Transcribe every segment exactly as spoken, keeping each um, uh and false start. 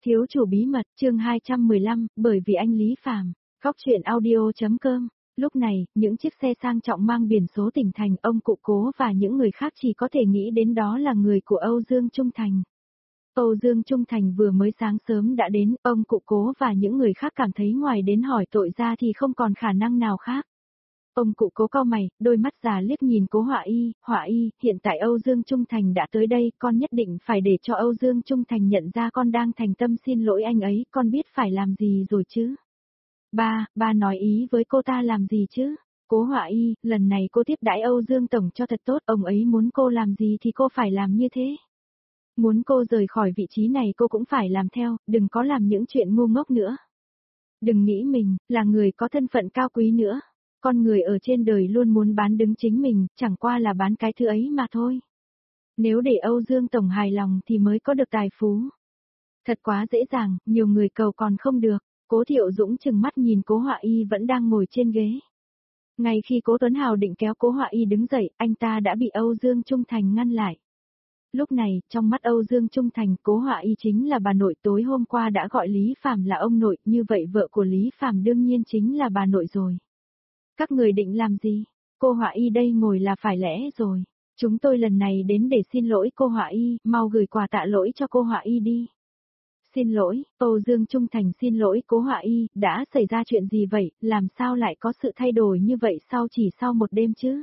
Thiếu chủ bí mật, chương hai trăm mười lăm, bởi vì anh Lý Phàm. Góc truyện audio.com. Lúc này, những chiếc xe sang trọng mang biển số tỉnh thành, ông cụ Cố và những người khác chỉ có thể nghĩ đến đó là người của Âu Dương Trung Thành. Âu Dương Trung Thành vừa mới sáng sớm đã đến, ông cụ Cố và những người khác cảm thấy ngoài đến hỏi tội ra thì không còn khả năng nào khác. Ông cụ Cố cau mày, đôi mắt già liếc nhìn Cố Họa Y, Họa Y, hiện tại Âu Dương Trung Thành đã tới đây, con nhất định phải để cho Âu Dương Trung Thành nhận ra con đang thành tâm xin lỗi anh ấy, con biết phải làm gì rồi chứ? Ba, ba nói ý với cô ta làm gì chứ? Cố Họa Y, lần này cô tiếp đãi Âu Dương Tổng cho thật tốt, ông ấy muốn cô làm gì thì cô phải làm như thế. Muốn cô rời khỏi vị trí này cô cũng phải làm theo, đừng có làm những chuyện ngu ngốc nữa. Đừng nghĩ mình, là người có thân phận cao quý nữa. Con người ở trên đời luôn muốn bán đứng chính mình, chẳng qua là bán cái thứ ấy mà thôi. Nếu để Âu Dương Tổng hài lòng thì mới có được tài phú. Thật quá dễ dàng, nhiều người cầu còn không được. Cố Thiệu Dũng chừng mắt nhìn Cố Họa Y vẫn đang ngồi trên ghế. Ngay khi Cố Tuấn Hào định kéo Cố Họa Y đứng dậy, anh ta đã bị Âu Dương Trung Thành ngăn lại. Lúc này, trong mắt Âu Dương Trung Thành, Cố Họa Y chính là bà nội, tối hôm qua đã gọi Lý Phàm là ông nội, như vậy vợ của Lý Phàm đương nhiên chính là bà nội rồi. Các người định làm gì? Cô Họa Y đây ngồi là phải lẽ rồi. Chúng tôi lần này đến để xin lỗi cô Họa Y, mau gửi quà tạ lỗi cho cô Họa Y đi. Xin lỗi, Âu Dương Trung Thành xin lỗi Cố Họa Y, đã xảy ra chuyện gì vậy, làm sao lại có sự thay đổi như vậy sau chỉ sau một đêm chứ?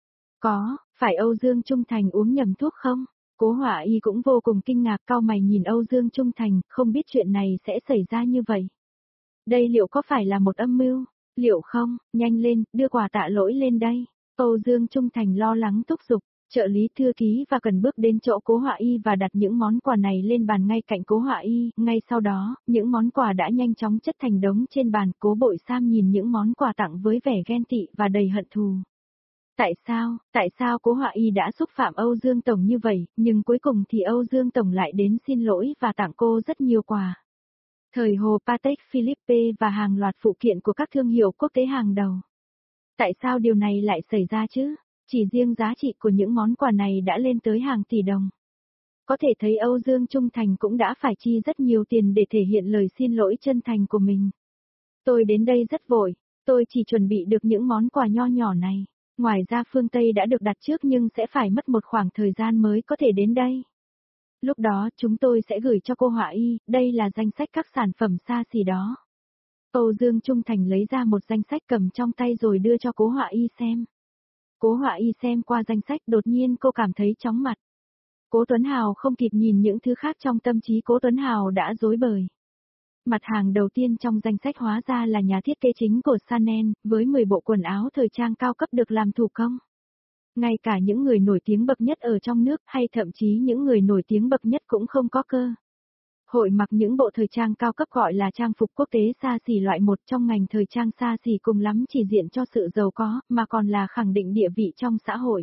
Có, phải Âu Dương Trung Thành uống nhầm thuốc không? Cố Họa Y cũng vô cùng kinh ngạc, cau mày nhìn Âu Dương Trung Thành, không biết chuyện này sẽ xảy ra như vậy. Đây liệu có phải là một âm mưu? Liệu không, nhanh lên, đưa quà tạ lỗi lên đây. Âu Dương Trung Thành lo lắng thúc giục, trợ lý thư ký và cần bước đến chỗ Cố Họa Y và đặt những món quà này lên bàn ngay cạnh Cố Họa Y. Ngay sau đó, những món quà đã nhanh chóng chất thành đống trên bàn. Cố Bội Sam nhìn những món quà tặng với vẻ ghen tị và đầy hận thù. Tại sao, tại sao Cố Họa Y đã xúc phạm Âu Dương Tổng như vậy, nhưng cuối cùng thì Âu Dương Tổng lại đến xin lỗi và tặng cô rất nhiều quà. Thời hồ Patek Philippe và hàng loạt phụ kiện của các thương hiệu quốc tế hàng đầu. Tại sao điều này lại xảy ra chứ? Chỉ riêng giá trị của những món quà này đã lên tới hàng tỷ đồng. Có thể thấy Âu Dương Trung Thành cũng đã phải chi rất nhiều tiền để thể hiện lời xin lỗi chân thành của mình. Tôi đến đây rất vội, tôi chỉ chuẩn bị được những món quà nho nhỏ này. Ngoài ra phương Tây đã được đặt trước nhưng sẽ phải mất một khoảng thời gian mới có thể đến đây. Lúc đó chúng tôi sẽ gửi cho cô Họa Y, đây là danh sách các sản phẩm xa xỉ đó. Âu Dương Trung Thành lấy ra một danh sách cầm trong tay rồi đưa cho Cố Họa Y xem. Cố Họa Y xem qua danh sách đột nhiên cô cảm thấy chóng mặt. Cố Tuấn Hào không kịp nhìn những thứ khác trong tâm trí Cố Tuấn Hào đã rối bời. Mặt hàng đầu tiên trong danh sách hóa ra là nhà thiết kế chính của Chanel, với mười bộ quần áo thời trang cao cấp được làm thủ công. Ngay cả những người nổi tiếng bậc nhất ở trong nước hay thậm chí những người nổi tiếng bậc nhất cũng không có cơ hội mặc những bộ thời trang cao cấp gọi là trang phục quốc tế xa xỉ loại một trong ngành thời trang xa xỉ cùng lắm chỉ diện cho sự giàu có, mà còn là khẳng định địa vị trong xã hội.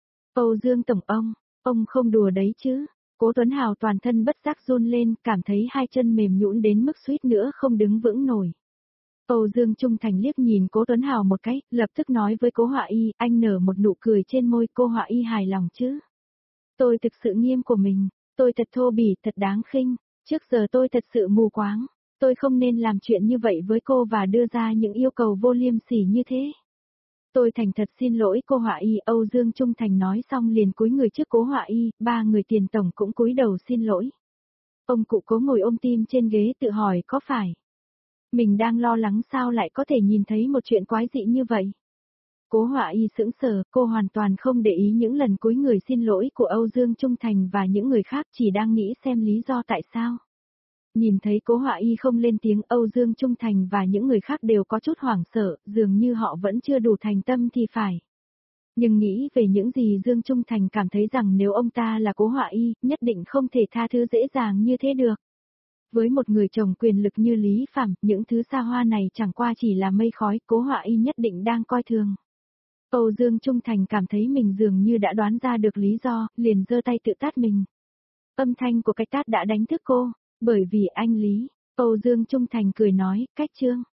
Âu Dương Tổng ông, ông không đùa đấy chứ? Cố Tuấn Hào toàn thân bất giác run lên, cảm thấy hai chân mềm nhũn đến mức suýt nữa không đứng vững nổi. Âu Dương Trung Thành liếc nhìn Cố Tuấn Hào một cái, lập tức nói với Cố Họa Y, anh nở một nụ cười trên môi. Cô Họa Y hài lòng chứ? Tôi thực sự nghiêm của mình, tôi thật thô bỉ, thật đáng khinh, trước giờ tôi thật sự mù quáng, tôi không nên làm chuyện như vậy với cô và đưa ra những yêu cầu vô liêm sỉ như thế. Tôi thành thật xin lỗi cô Họa Y. Âu Dương Trung Thành nói xong liền cúi người trước Cố Họa Y, ba người tiền tổng cũng cúi đầu xin lỗi. Ông cụ Cố ngồi ôm tim trên ghế tự hỏi có phải mình đang lo lắng sao lại có thể nhìn thấy một chuyện quái dị như vậy. Cố Họa Y sững sờ, cô hoàn toàn không để ý những lần cúi người xin lỗi của Âu Dương Trung Thành và những người khác, chỉ đang nghĩ xem lý do tại sao. Nhìn thấy Cố Họa Y không lên tiếng, Âu Dương Trung Thành và những người khác đều có chút hoảng sợ, dường như họ vẫn chưa đủ thành tâm thì phải. Nhưng nghĩ về những gì Dương Trung Thành cảm thấy rằng nếu ông ta là Cố Họa Y, nhất định không thể tha thứ dễ dàng như thế được. Với một người chồng quyền lực như Lý Phàm, những thứ xa hoa này chẳng qua chỉ là mây khói, Cố Họa Y nhất định đang coi thường. Âu Dương Trung Thành cảm thấy mình dường như đã đoán ra được lý do, liền giơ tay tự tát mình. Âm thanh của cái tát đã đánh thức cô, bởi vì anh Lý. Âu Dương Trung Thành cười nói, cách chương.